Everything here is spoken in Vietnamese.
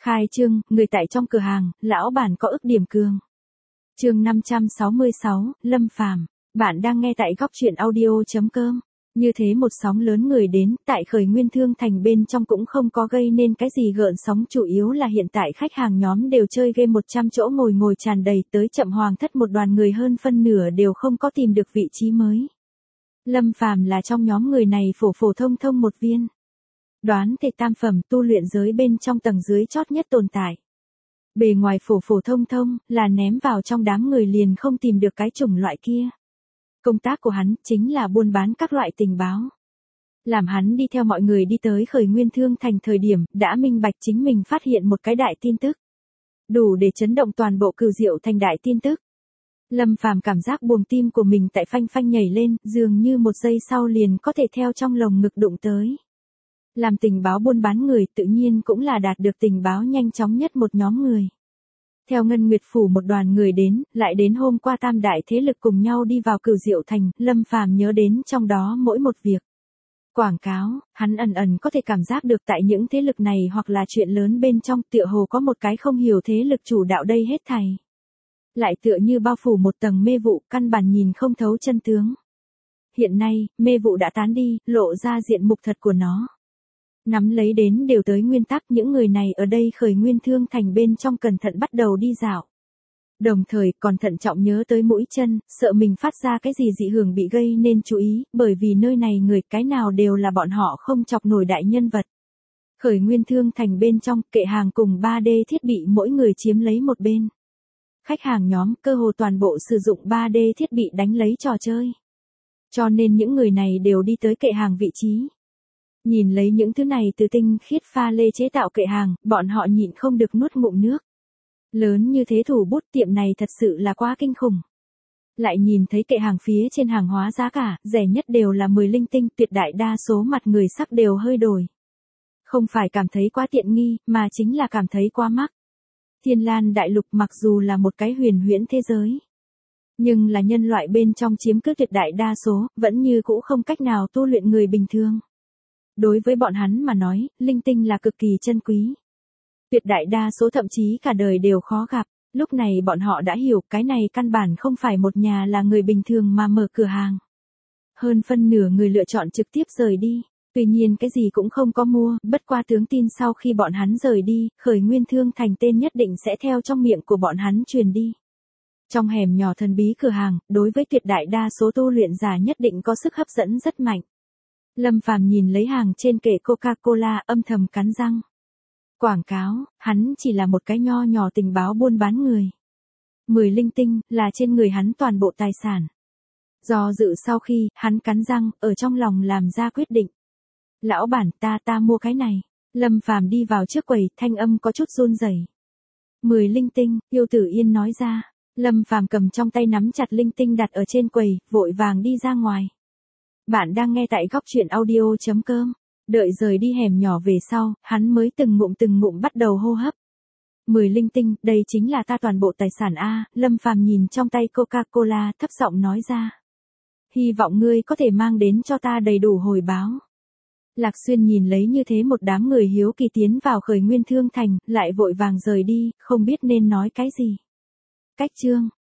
Khai trương, người tại trong cửa hàng, lão bản có ức điểm cường. Chương 566, Lâm Phàm. Bạn đang nghe tại goctruyện.audio.com. Như thế một sóng lớn người đến, tại Khởi Nguyên Thương Thành bên trong cũng không có gây nên cái gì gợn sóng, chủ yếu là hiện tại khách hàng nhóm đều chơi game 100 chỗ ngồi tràn đầy, tới chậm hoàng thất một đoàn người hơn phân nửa đều không có tìm được vị trí mới. Lâm Phàm là trong nhóm người này phổ phổ thông thông một viên. Đoán thể tam phẩm, tu luyện giới bên trong tầng dưới chót nhất tồn tại. Bề ngoài phổ phổ thông thông, là ném vào trong đám người liền không tìm được cái chủng loại kia. Công tác của hắn chính là buôn bán các loại tình báo. Làm hắn đi theo mọi người đi tới Khởi Nguyên Thương Thành thời điểm, đã minh bạch chính mình phát hiện một cái đại tin tức. Đủ để chấn động toàn bộ Cửu Diệu Thành đại tin tức. Lâm Phàm cảm giác buồng tim của mình tại phanh phanh nhảy lên, dường như một giây sau liền có thể theo trong lồng ngực đụng tới. Làm tình báo buôn bán người tự nhiên cũng là đạt được tình báo nhanh chóng nhất một nhóm người. Theo Ngân Nguyệt Phủ một đoàn người đến, lại đến hôm qua tam đại thế lực cùng nhau đi vào Cửu Diệu Thành, Lâm Phàm nhớ đến trong đó mỗi một việc. Quảng cáo, hắn ẩn ẩn có thể cảm giác được tại những thế lực này hoặc là chuyện lớn bên trong tựa hồ có một cái không hiểu thế lực chủ đạo đây hết thảy. Lại tựa như bao phủ một tầng mê vụ, căn bản nhìn không thấu chân tướng. Hiện nay, mê vụ đã tán đi, lộ ra diện mục thật của nó. Nắm lấy đến đều tới nguyên tắc, những người này ở đây Khởi Nguyên Thương Thành bên trong cẩn thận bắt đầu đi dạo. Đồng thời còn thận trọng nhớ tới mũi chân, sợ mình phát ra cái gì dị hưởng bị gây nên chú ý, bởi vì nơi này người cái nào đều là bọn họ không chọc nổi đại nhân vật. Khởi Nguyên Thương Thành bên trong, kệ hàng cùng 3D thiết bị mỗi người chiếm lấy một bên. Khách hàng nhóm cơ hồ toàn bộ sử dụng 3D thiết bị đánh lấy trò chơi. Cho nên những người này đều đi tới kệ hàng vị trí. Nhìn lấy những thứ này từ tinh khiết pha lê chế tạo kệ hàng, bọn họ nhịn không được nuốt ngụm nước. Lớn như thế thủ bút tiệm này thật sự là quá kinh khủng. Lại nhìn thấy kệ hàng phía trên hàng hóa giá cả, rẻ nhất đều là 10 linh tinh, tuyệt đại đa số mặt người sắc đều hơi đổi. Không phải cảm thấy quá tiện nghi, mà chính là cảm thấy quá mắc. Thiên Lan Đại Lục mặc dù là một cái huyền huyễn thế giới, nhưng là nhân loại bên trong chiếm cứ tuyệt đại đa số, vẫn như cũ không cách nào tu luyện người bình thường. Đối với bọn hắn mà nói, linh tinh là cực kỳ chân quý. Tuyệt đại đa số thậm chí cả đời đều khó gặp, lúc này bọn họ đã hiểu cái này căn bản không phải một nhà là người bình thường mà mở cửa hàng. Hơn phân nửa người lựa chọn trực tiếp rời đi, tuy nhiên cái gì cũng không có mua, bất qua tướng tin sau khi bọn hắn rời đi, Khởi Nguyên Thương Thành tên nhất định sẽ theo trong miệng của bọn hắn truyền đi. Trong hẻm nhỏ thần bí cửa hàng, đối với tuyệt đại đa số tu luyện giả nhất định có sức hấp dẫn rất mạnh. Lâm Phàm nhìn lấy hàng trên kệ Coca-Cola âm thầm cắn răng. Quảng cáo, hắn chỉ là một cái nho nhỏ tình báo buôn bán người. 10 linh tinh, là trên người hắn toàn bộ tài sản. Do dự sau khi, hắn cắn răng, ở trong lòng làm ra quyết định. Lão bản, ta mua cái này. Lâm Phàm đi vào trước quầy, thanh âm có chút run rẩy. 10 linh tinh, Yêu Tử Yên nói ra. Lâm Phàm cầm trong tay nắm chặt linh tinh đặt ở trên quầy, vội vàng đi ra ngoài. Bạn đang nghe tại goctruyện.audio.com. Đợi rời đi hẻm nhỏ về sau, hắn mới từng ngụm bắt đầu hô hấp. 10 linh tinh, đây chính là ta toàn bộ tài sản a. Lâm Phàm nhìn trong tay Coca-Cola, thấp giọng nói ra. Hy vọng ngươi có thể mang đến cho ta đầy đủ hồi báo. Lạc Xuyên nhìn lấy như thế một đám người hiếu kỳ tiến vào Khởi Nguyên Thương Thành, lại vội vàng rời đi, không biết nên nói cái gì. Cách chương.